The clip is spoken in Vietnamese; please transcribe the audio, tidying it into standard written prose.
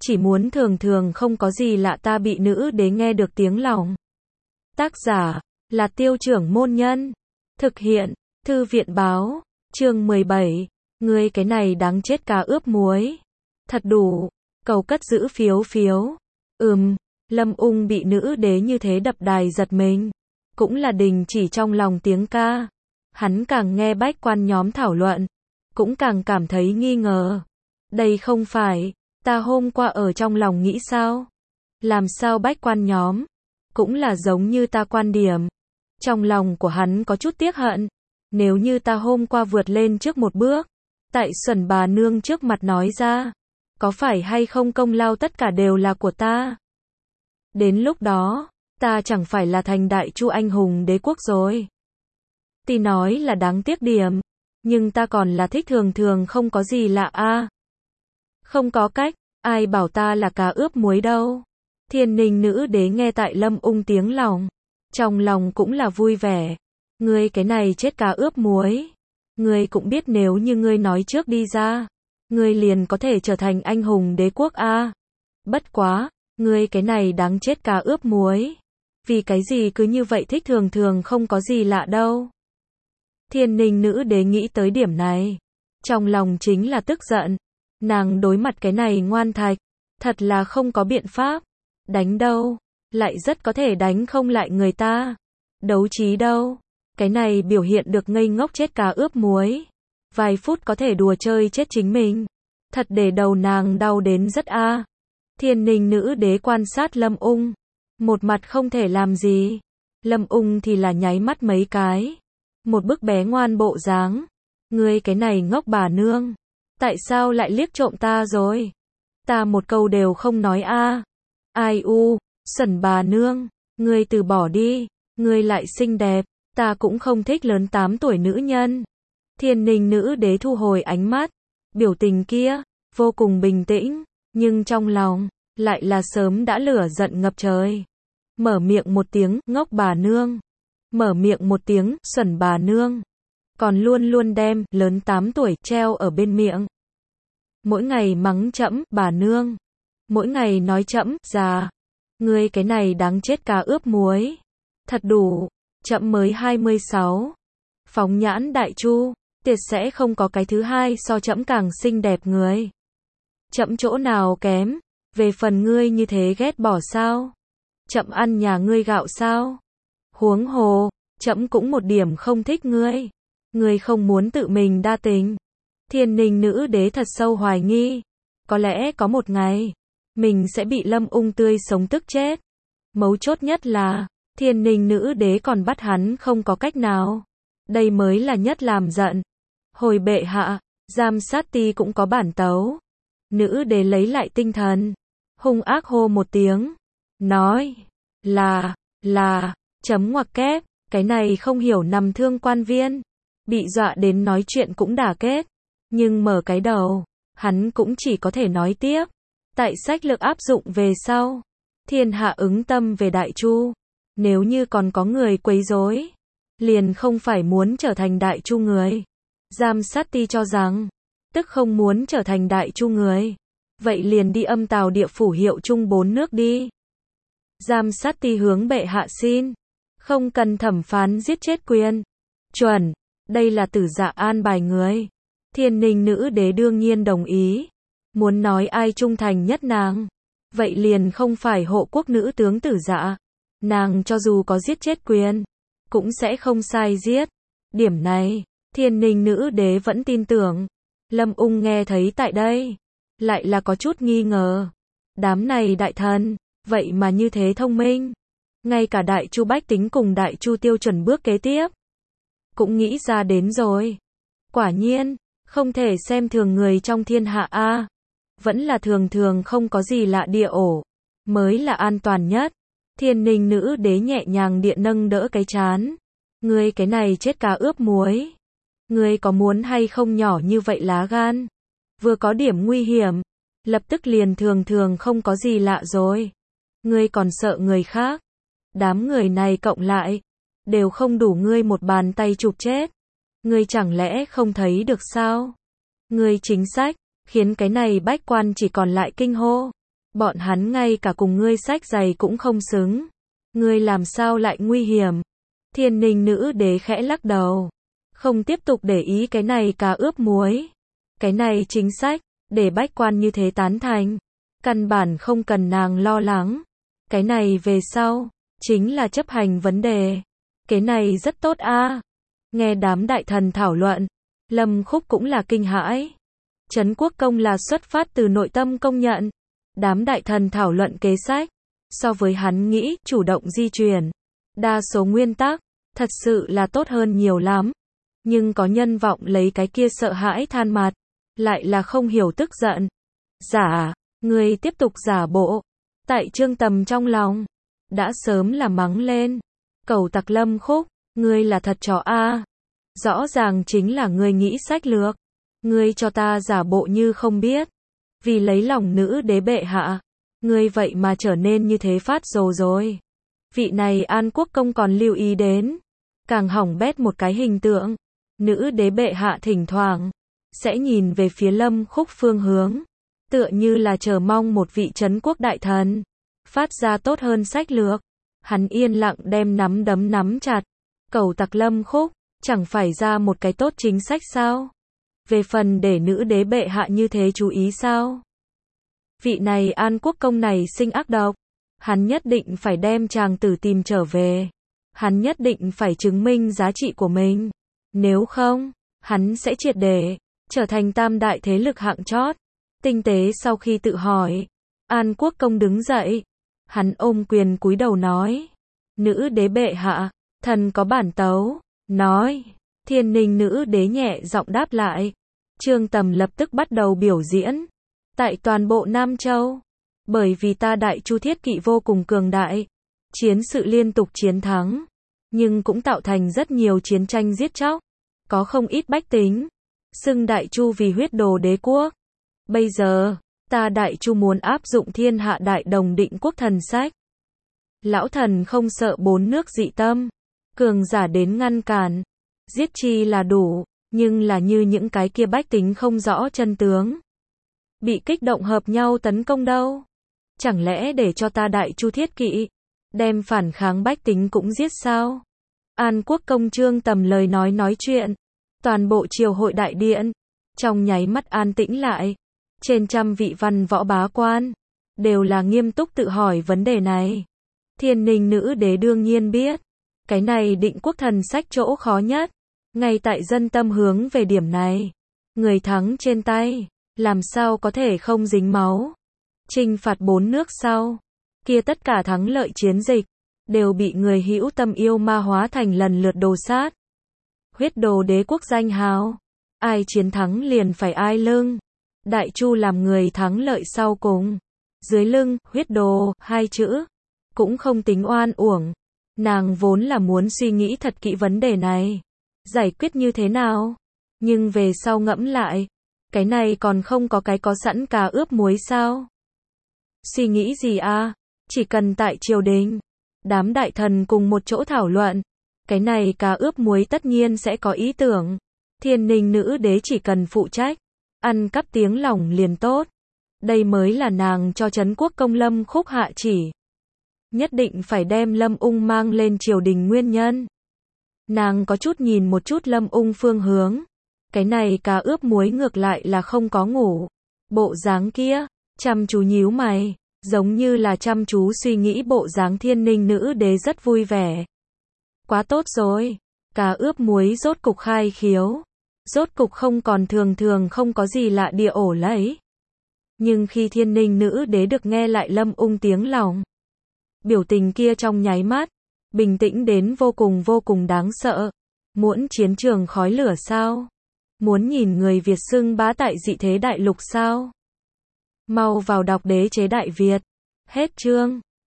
chỉ muốn thường thường không có gì lạ ta bị nữ đế nghe được tiếng lòng. Tác giả là Tiêu Trưởng Môn Nhân. Thực hiện Thư viện Báo. Chương 17. Ngươi cái này đáng chết cá ướp muối. Thật đủ. Cầu cất giữ phiếu phiếu. Lâm Ung bị nữ đế như thế đập đài giật mình. Cũng là đình chỉ trong lòng tiếng ca. Hắn càng nghe bách quan nhóm thảo luận, cũng càng cảm thấy nghi ngờ. Đây không phải ta hôm qua ở trong lòng nghĩ sao? Làm sao bách quan nhóm cũng là giống như ta quan điểm. Trong lòng của hắn có chút tiếc hận. Nếu như ta hôm qua vượt lên trước một bước, tại Xuẩn bà nương trước mặt nói ra, có phải hay không công lao tất cả đều là của ta? Đến lúc đó, ta chẳng phải là thành đại chu anh hùng đế quốc rồi. Tuy nói là đáng tiếc điểm, nhưng ta còn là thích thường thường không có gì lạ a. Không có cách, ai bảo ta là cá ướp muối đâu. Thiên Ninh nữ đế nghe tại Lâm Ung tiếng lòng, trong lòng cũng là vui vẻ. Ngươi cái này chết cá ướp muối, ngươi cũng biết nếu như ngươi nói trước đi ra, ngươi liền có thể trở thành anh hùng đế quốc a. Bất quá, ngươi cái này đáng chết cá ướp muối, vì cái gì cứ như vậy thích thường thường không có gì lạ đâu. Thiên Ninh nữ đế nghĩ tới điểm này, trong lòng chính là tức giận. Nàng đối mặt cái này ngoan thạch, thật là không có biện pháp. Đánh đâu, lại rất có thể đánh không lại người ta. Đấu trí đâu, cái này biểu hiện được ngây ngốc chết cá ướp muối. Vài phút có thể đùa chơi chết chính mình. Thật để đầu nàng đau đến rất a. Thiên Ninh nữ đế quan sát Lâm Ung, một mặt không thể làm gì. Lâm Ung thì là nháy mắt mấy cái. Một bức bé ngoan bộ dáng. Ngươi cái này ngốc bà nương, tại sao lại liếc trộm ta rồi? Ta một câu đều không nói a. Ai u, Xuẩn bà nương, ngươi từ bỏ đi, ngươi lại xinh đẹp, ta cũng không thích lớn 8 tuổi nữ nhân. Thiên Ninh nữ đế thu hồi ánh mắt, biểu tình kia vô cùng bình tĩnh, nhưng trong lòng lại là sớm đã lửa giận ngập trời. Mở miệng một tiếng ngốc bà nương, mở miệng một tiếng Xuẩn bà nương, còn luôn luôn đem lớn 8 tuổi treo ở bên miệng. Mỗi ngày mắng trẫm bà nương, mỗi ngày nói trẫm già. Ngươi cái này đáng chết cá ướp muối. Thật đủ, trẫm mới 26. Phóng nhãn đại chu, tuyệt sẽ không có cái thứ hai so trẫm càng xinh đẹp người. Trẫm chỗ nào kém, về phần ngươi như thế ghét bỏ sao? Trẫm ăn nhà ngươi gạo sao? Huống hồ, trẫm cũng một điểm không thích ngươi. Ngươi không muốn tự mình đa tình. Thiên Ninh nữ đế thật sâu hoài nghi, có lẽ có một ngày mình sẽ bị Lâm Ung tươi sống tức chết. Mấu chốt nhất là Thiên Ninh nữ đế còn bắt hắn không có cách nào. Đây mới là nhất làm giận. Hồi bệ hạ, giam sát ti cũng có bản tấu. Nữ đế lấy lại tinh thần, hung ác hô một tiếng, nói là chấm ngoặc kép, cái này không hiểu nằm thương quan viên, bị dọa đến nói chuyện cũng đả kết. Nhưng mở cái đầu, hắn cũng chỉ có thể nói tiếp. Tại sách lược áp dụng về sau, thiên hạ ứng tâm về đại chu. Nếu như còn có người quấy rối, liền không phải muốn trở thành đại chu người. Giam sát ti cho rằng, tức không muốn trở thành đại chu người. Vậy liền đi âm tào địa phủ hiệu chung 4 nước đi. Giam sát ti hướng bệ hạ xin, không cần thẩm phán giết chết quyền. Chuẩn, đây là Tử Dạ an bài người. Thiên Ninh nữ đế đương nhiên đồng ý. Muốn nói ai trung thành nhất nàng, vậy liền không phải hộ quốc nữ tướng Tử Dạ. Nàng cho dù có giết chết quyền, cũng sẽ không sai giết. Điểm này, Thiên Ninh nữ đế vẫn tin tưởng. Lâm Ung nghe thấy tại đây, lại là có chút nghi ngờ. Đám này đại thần, vậy mà như thế thông minh. Ngay cả đại chu bách tính cùng đại chu tiêu chuẩn bước kế tiếp, cũng nghĩ ra đến rồi. Quả nhiên, không thể xem thường người trong thiên hạ a. Vẫn là thường thường không có gì lạ địa ổ, mới là an toàn nhất. Thiên Ninh nữ đế nhẹ nhàng địa nâng đỡ cái trán. Ngươi cái này chết cá ướp muối. Ngươi có muốn hay không nhỏ như vậy lá gan? Vừa có điểm nguy hiểm, lập tức liền thường thường không có gì lạ rồi. Ngươi còn sợ người khác. Đám người này cộng lại, đều không đủ ngươi một bàn tay chụp chết. Ngươi chẳng lẽ không thấy được sao? Ngươi chính sách, khiến cái này bách quan chỉ còn lại kinh hô. Bọn hắn ngay cả cùng ngươi xách giày cũng không xứng. Ngươi làm sao lại nguy hiểm? Thiên Ninh nữ đế khẽ lắc đầu. Không tiếp tục để ý cái này cá ướp muối. Cái này chính sách, để bách quan như thế tán thành. Căn bản không cần nàng lo lắng. Cái này về sau, chính là chấp hành vấn đề. Cái này rất tốt a. Nghe đám đại thần thảo luận, Lâm Khúc cũng là kinh hãi. Trấn quốc công là xuất phát từ nội tâm công nhận. Đám đại thần thảo luận kế sách. So với hắn nghĩ, chủ động di chuyển. Đa số nguyên tắc, thật sự là tốt hơn nhiều lắm. Nhưng có nhân vọng lấy cái kia sợ hãi than mặt. Lại là không hiểu tức giận. Giả, người tiếp tục giả bộ. Tại Trương Tầm trong lòng, đã sớm là mắng lên. Cẩu tặc Lâm Khúc, ngươi là thật chó a. Rõ ràng chính là ngươi nghĩ sách lược. Ngươi cho ta giả bộ như không biết. Vì lấy lòng nữ đế bệ hạ. Ngươi vậy mà trở nên như thế phát rồ rồi. Vị này An Quốc công còn lưu ý đến. Càng hỏng bét một cái hình tượng. Nữ đế bệ hạ thỉnh thoảng sẽ nhìn về phía Lâm Khúc phương hướng. Tựa như là chờ mong một vị trấn quốc đại thần. Phát ra tốt hơn sách lược. Hắn yên lặng đem nắm đấm nắm chặt. Cẩu tặc Lâm Khúc, chẳng phải ra một cái tốt chính sách sao? Về phần để nữ đế bệ hạ như thế chú ý sao? Vị này An Quốc công này sinh ác độc. Hắn nhất định phải đem chàng tử tìm trở về. Hắn nhất định phải chứng minh giá trị của mình. Nếu không, hắn sẽ triệt để trở thành tam đại thế lực hạng chót. Tinh tế sau khi tự hỏi, An Quốc công đứng dậy. Hắn ôm quyền cúi đầu nói. Nữ đế bệ hạ, thần có bản tấu. Nói. Thiên Ninh nữ đế nhẹ giọng đáp lại. Trương Tầm lập tức bắt đầu biểu diễn. Tại toàn bộ Nam Châu. Bởi vì ta Đại Chu thiết kỵ vô cùng cường đại. Chiến sự liên tục chiến thắng. Nhưng cũng tạo thành rất nhiều chiến tranh giết chóc. Có không ít bách tính. Xưng Đại Chu vì huyết đồ đế quốc. Bây giờ, ta Đại Chu muốn áp dụng thiên hạ đại đồng định quốc thần sách. Lão thần không sợ bốn nước dị tâm. Cường giả đến ngăn cản. Giết chi là đủ. Nhưng là như những cái kia bách tính không rõ chân tướng. Bị kích động hợp nhau tấn công đâu. Chẳng lẽ để cho ta Đại Chu thiết kỵ. Đem phản kháng bách tính cũng giết sao? An Quốc công Trương Tầm lời nói chuyện. Toàn bộ triều hội đại điện. Trong nháy mắt an tĩnh lại. Trên trăm vị văn võ bá quan. Đều là nghiêm túc tự hỏi vấn đề này. Thiên Ninh nữ đế đương nhiên biết. Cái này định quốc thần sách chỗ khó nhất. Ngay tại dân tâm hướng về điểm này. Người thắng trên tay. Làm sao có thể không dính máu. Trinh phạt bốn nước sau. Kia tất cả thắng lợi chiến dịch. Đều bị người hữu tâm yêu ma hóa thành lần lượt đồ sát. Huyết đồ đế quốc danh hào. Ai chiến thắng liền phải ai lưng. Đại Chu làm người thắng lợi sau cùng. Dưới lưng, huyết đồ, hai chữ. Cũng không tính oan uổng. Nàng vốn là muốn suy nghĩ thật kỹ vấn đề này. Giải quyết như thế nào? Nhưng về sau ngẫm lại. Cái này còn không có cái có sẵn cá ướp muối sao? Suy nghĩ gì à? Chỉ cần tại triều đình. Đám đại thần cùng một chỗ thảo luận. Cái này cá ướp muối tất nhiên sẽ có ý tưởng. Thiên Ninh nữ đế chỉ cần phụ trách. Ăn cắp tiếng lòng liền tốt. Đây mới là nàng cho Trấn quốc công Lâm Khúc hạ chỉ. Nhất định phải đem Lâm Ung mang lên triều đình nguyên nhân. Nàng có chút nhìn một chút Lâm Ung phương hướng. Cái này cá ướp muối ngược lại là không có ngủ. Bộ dáng kia, chăm chú nhíu mày, giống như là chăm chú suy nghĩ bộ dáng. Thiên Ninh nữ đế rất vui vẻ. Quá tốt rồi, cá ướp muối rốt cục khai khiếu. Rốt cục không còn thường không có gì lạ địa ổ lấy. Nhưng khi Thiên Ninh nữ đế được nghe lại Lâm Ung tiếng lòng. Biểu tình kia trong nháy mắt, bình tĩnh đến vô cùng đáng sợ. Muốn chiến trường khói lửa sao? Muốn nhìn người Việt xưng bá tại dị thế đại lục sao? Mau vào đọc Đế chế Đại Việt. Hết chương.